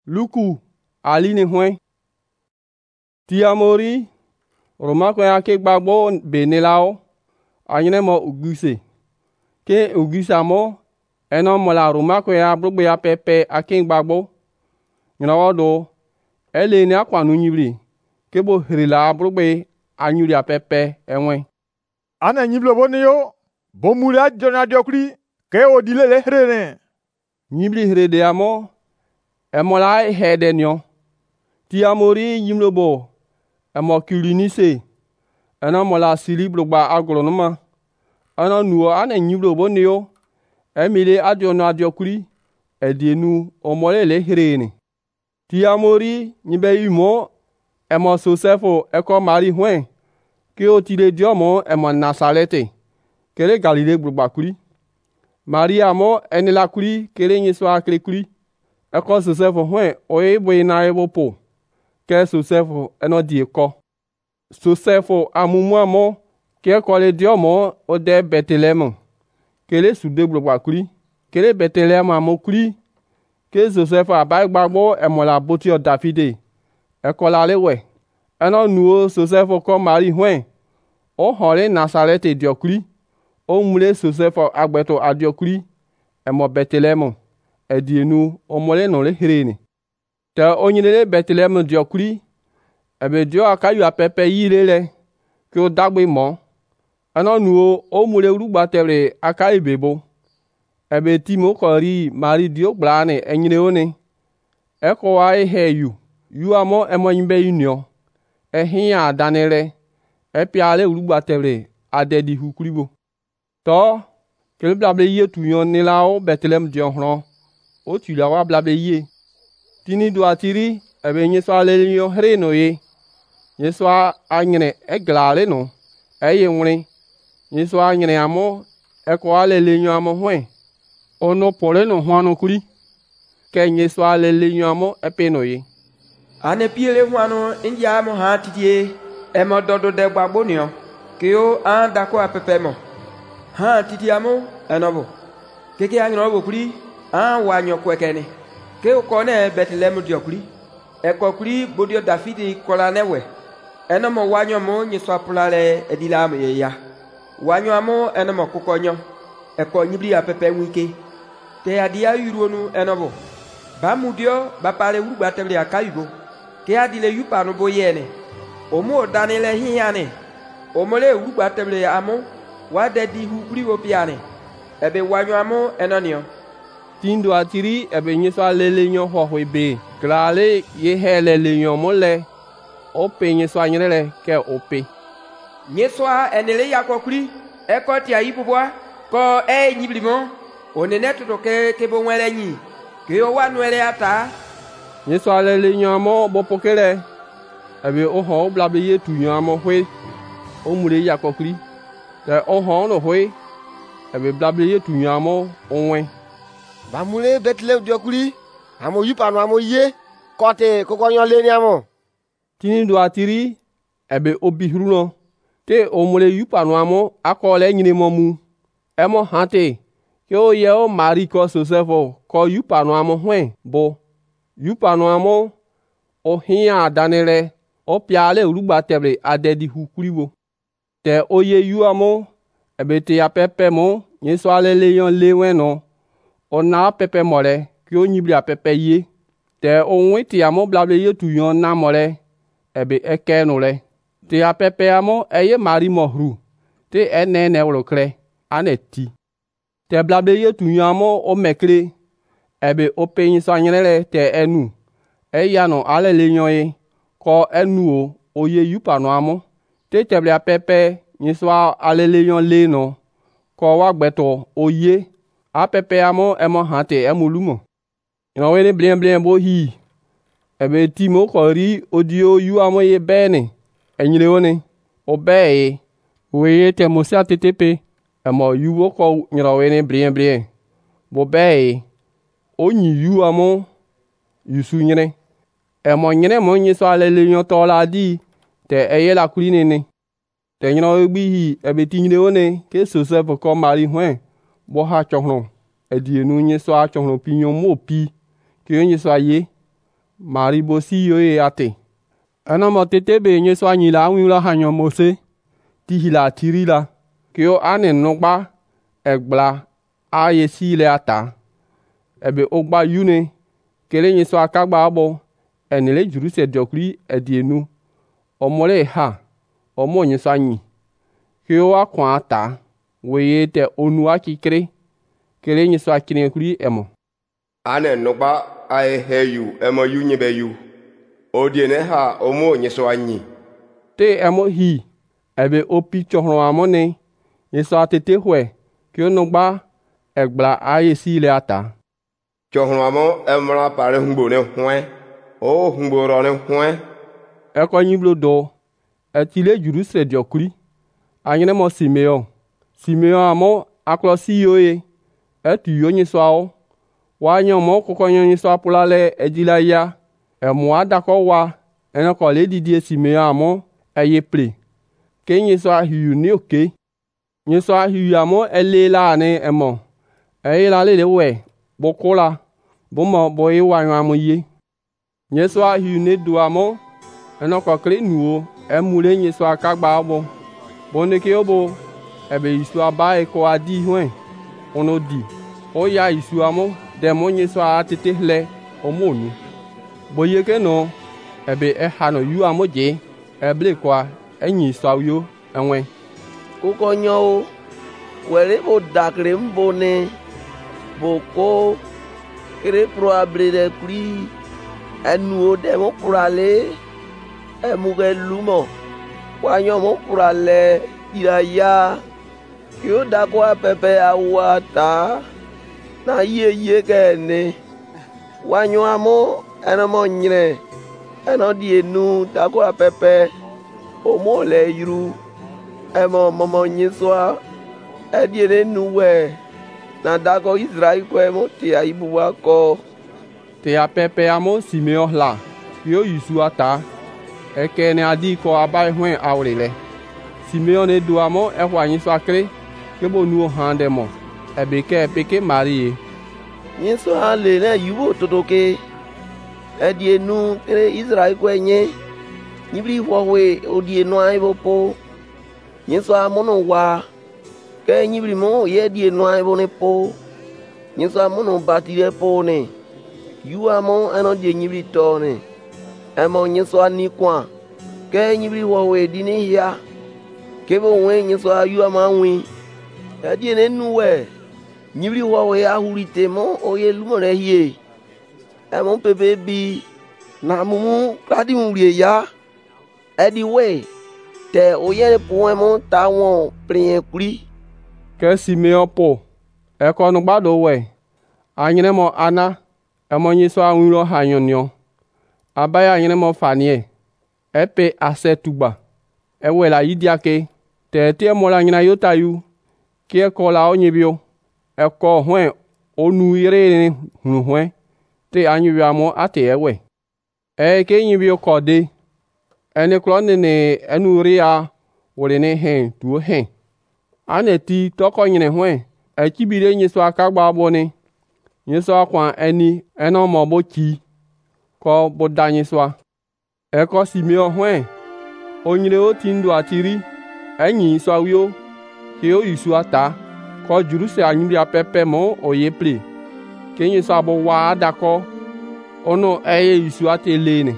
Luku aline hwen. Ti amori Roma kwen ake gbagbo benelao anyne mo uguse. Ke uguse mo eno mo la Roma kwen abrugbe ya pepe ake gbagbo. Nyinawodo ele ni akwanu nyibri ke bo hrila abrugbe anyuri ya pepe enwe. Ana nyiblo boni yo bo muri ajona diokri ke odile le hrene. Nyibri hrede amo emola hede nyo. Ti amori nyimlo bo emo kilinise ena mola sili brugba agronoma ana nuo ana nyiblo boni yo emile adiono adiokuri edienu omole le hrene. Ti amori nyibe imo emo Sosefo eko mari hwen ke o tire diomo emo Nasarete kere Galile brugba kuri. Maria mo enila kuri kere nyiswa akre kuri eko Sosefo hwen oye boy na ebo po ke Sosefo eno die ko. Sosefo amumu amo ke ko le diomo o de Betelem kere sude brugba kuri kere Betelem amo kuri ke Sosefo abai gbagbo emola botio Davide eko la lewe eno nuo Sosefo ko mari hwen o hore Nasarete diokuri o mule Sosefo agbeto adiokuri emo Betelem edienu omole no le hrene. Te onyinele Betelem diokuri ebe dio akayu apepe yirele ke o dagbe mo eno nuo o mule urugba tele akai bebo ebe timo kori mari dio blane enyine one eko wa eheyu yu amo emo yimbe yunio ehia danele epiale urugba tele adedi hukuribo to ke blable ye tuyon nilao Betelem dionhron o tula wa blable ye tini do atiri ebe nyeswa le yo hreno ye nyeswa anyne eglale no eye nwre nyeswa anyne amo eko ale le nyo amo hwen ono pole no hwanu kuri ke nyeswa le nyo amo epeno ye ane piele hwanu india mo ha tidie emo dodo de gbabonio ke o an dako apepe mo ha tidie amo enobo keke anyro bo kuri an wanyo kwekene ke o kone Betelem diokuri eko kuri bodio Davide kola newe eno mo wanyo mo nyeswa pulale edila mo ye ya wanyo amo eno mo kukonyo eko nyibri apepe wike te adia yuruonu enobo ba mudio ba pale urugba tele akayugo ke adile yupa no boyene omo danile hiane omole urugba tele amo wa dedi hukuri opiane ebe wanyo amo enonio tindo atiri ebe nyeswa lele nyo hohwebe glale ye hele le nyo mole ope nyeswa nyerele ke ope nyeswa enele yakokuri eko ti ayibubwa ko nyiblimo onene tutoke kebo nwere nyi ke o wa nwere ata nyeswa lele nyo amo bopokele ebe o ho blable ye tu nyo amo hwe o mure yakokuri te o ho no hwe ebe blable ye tu nyo amo onwe ba mule Betelem diokuri amo yupano amo ye kote kokonyo leni amo tini do atiri ebe obihruno te o mule yupano amo akole nyine momu emo hante ke o ye o mari ko Sosefo ko yupano amo hwen bo yupano amo o hia danele o piale urugba tebe adedi hukuribo te o ye yu amo ebe te ya pepe mo nyeso alele yon leweno o na pepe mole ki o nyibri apepe ye te o nwiti amo blable ye tu yon na mole ebe ekeno le te apepe amo eye mari mohru te enene wolokre aneti te blable ye tu yon amo o mekre ebe o penyi sanyele te enu eyano ale le yon ye ko enu o ye yupano amo te teble apepe nyiswa ale le yon le no ko wa gbeto o ye apepe amo emo hante emulumo ino wene blien bo hi ebe timo kori odio yu amo ye bene enyire one obe we te mosia tetepe emo yu ko nyiro wene blien bo be onyi yu amo yusu nyire emo nyire mo nyiso alele nyo tola di te eye la kuri nene te nyiro gbi hi ebe tinyire one ke Sosefo ko mari hwen bo ha chohno edienu nyiso a chohno pinyo mo pi ke nyiso aye Marie bosi yo e ate. Ena mo tete be nye so anyi la wi la hanyo Mose. Ti hila tiri la. Kyo ane nogba egbla a ye si le ata. Ebe ogba yune. Kele nye so akagba abo. Enele juru se diokri edienu. Omole ha. Omo nye so anyi. Kyo akwa ata. Weye te onu akikre. Kele nye so akine kuri emo. Ane nogba ae heyu emo yu nyebe yu. Odiene ha omo nye so anyi. Te emo hi. Ebe opi chohron amone. Nye so atete hwe. Kyo nogba egbla aye si le ata. Chohron amo emra pare humbo ne hwen. O humbo ro ne hwen. Eko nyiblo do. Etile juru se diokri. Anyene mo Simeon. Simeon amo aklosi yo e. Etu yo nye so ao. Wanyo mo koko nye so apulale ejila ya. Emo adako wa. Enoko le didie Simeon amo eye ple. Ke nye so ahiyu ni oke. Nye so ahiyu amo ele la ane emo. Eye la le we. Bokola. Bomo boye wanyo amo ye. Nye so ahiyu ne do amo. Enoko kle nuo. Emule nye so akagba abo. Boneke obo. Ebe isu abae ko adi hwen. Ono di. Oya isu amo. Demo nye so atete hle. Omonu. Boyeke no. Ebe hano yu amo je. Eble kwa. Enyi so yo. Enwe. Kuko nyo. Wele bo dakre mbone. Boko. Kere probable de kuri. Enu demo kurale. Emuge lumo. Wanyo mo kurale. Iraya. Kyo dakwa pepe awata. Na ye kene. Wanyo amo. Enamo nyine. Eno di enu. Dakwa pepe. Omo le yuru. Emo momo nyiswa. Edi enu we. Na dako Israel kwe mo te a ibu wako. Te a pepe amo Simeon la. Yo yusu ata. Eke ne adi ko abai hwen aurele. Simeon ne do amo ehwa nyiso akre. Kebo nuo hande mo. Ebe ke peke Marie. Nyiso ale ne yubo totoke. Edi enu kere Israel kwe nye. Nibri huawe odi enu aibo po. Nyiso amono wa. Ke nyibri mo ye di enu aibo ne po. Nyiso amono batire po ne. Yu amo eno di nyibri to ne. Emo nyiso anikwa. Ke nyibri huawe di ne ya. Kebo we nyiso ayu amanwi. Edi enu we. Nyibri huawe ahurite mo oye lumore hie. Emo pepe bi. Na mumu kladi mwye ya. Edi we. Te oye po emo ta won prien kuri. Ke Simeon po. Eko nugbado we. Anyine mo ana. Emo nyiso anwiro hanyonyo. Abaya anyine mo fanie. Epe ase tuba. Ewe la yidiake. Te te mo la nyina yotayu. Kie ko la onyibio. Eko hwen. Onu ire ni hwen. Te anyu amo ate ewe. Ke nyibio kode. Ene klone ne enu ria. Wole ne hen tuo hen. Ane ti toko nyine hwen. Ekibire nyiso akagba abone. Nyiso akwa eni eno mobo chi. Ko boda nyiso. Eko Simeon hwen. Onyire o tindu atiri. Enyi so awio. Ke o yusu ata. Ko juru se anyuri apepe mo oye ple. Ke nyiso abo wa adako. Ono eye yusu ate lene.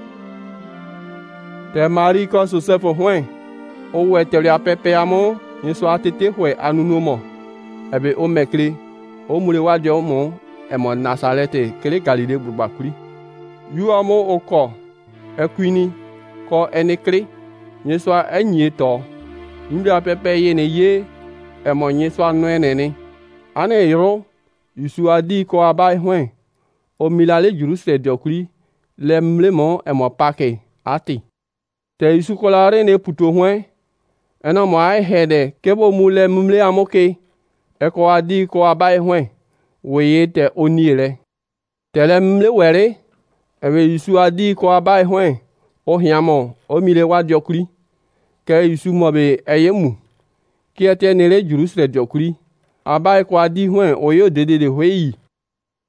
Te Marie ko Joseph hwen. O wetele apepe amo. Nyiso atete hwe anunomo. Ebe o mekle. O mule wadi omo. Emo Nazarete kele Galile burbakuri. Yu amo oko. Ekwini. Ko enekle. Nyiso enye to. Nyuri apepe ye ne ye. Emo nyiso anwene ne. Ane yiro. Yusu adi ko abai hwen. O milale juru se diokuri. Le mlemo emo pake. Ati. Te yusu kolare ne puto hwen. Eno mo ai hede. Kebo mule mle amoke. Eko adi ko abai hwen. Weye te onire. Tele mle were. Ewe yusu adi ko abai hwen. O hiamo. O mile wa diokuri. Ke yusu mobe eyemu. Ki ete nere juru se diokuri. Abai ko adi hwen. Oyo dede de hweyi.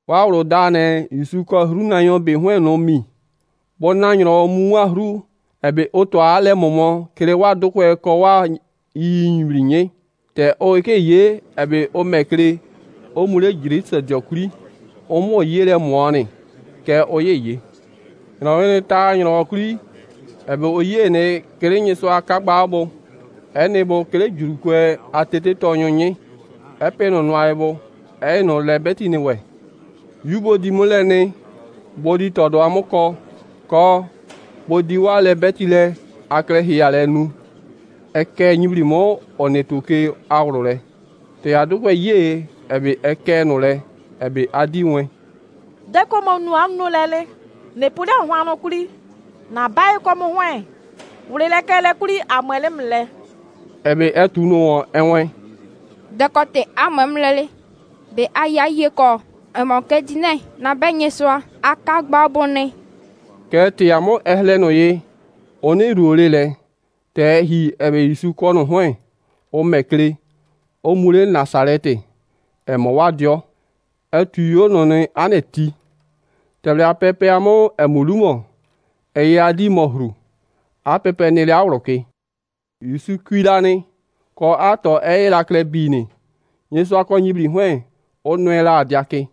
wa ro da ne Yesu ko hru na yo be hwen no mi bo na nyo mu wa hru ebe oto ale momo kere wa do ko wa yinrinye te o ke ye ebe o mekre o mure jiri se jokuri o mo yere mo ni ke o ye no ne ta nyo kuri ebe o ye ne kere nyi so aka gba bo ene bo kere juru kwe atete to nyonye epe no no aibo e no le beti ni we yubo di mole ne bodi todo amoko ko bodi wa le beti le akre hi ale nu eke nyibri mo onetuke awro le te adukwe ye ebe eke no le ebe adiwe de ko mo nu anu lele ne pule hwano kuri na bai ko mo hwen wure le kele kuri amwele mle ebe etu no enwe de kote amem lele be aya ye ko emo ke dine na benye so aka gba bone ke te amo ehle no ye oni ruole le te hi ebe Yesu ko no hwen o mekre o mure Nasarete emo wadio etu yo no ne aneti teble apepe amo emulumo eye adi mohru apepe ne le awroke Yesu kwidani ko ato eye la kle bini Yesu akọ nyibri hwen o nuela adiake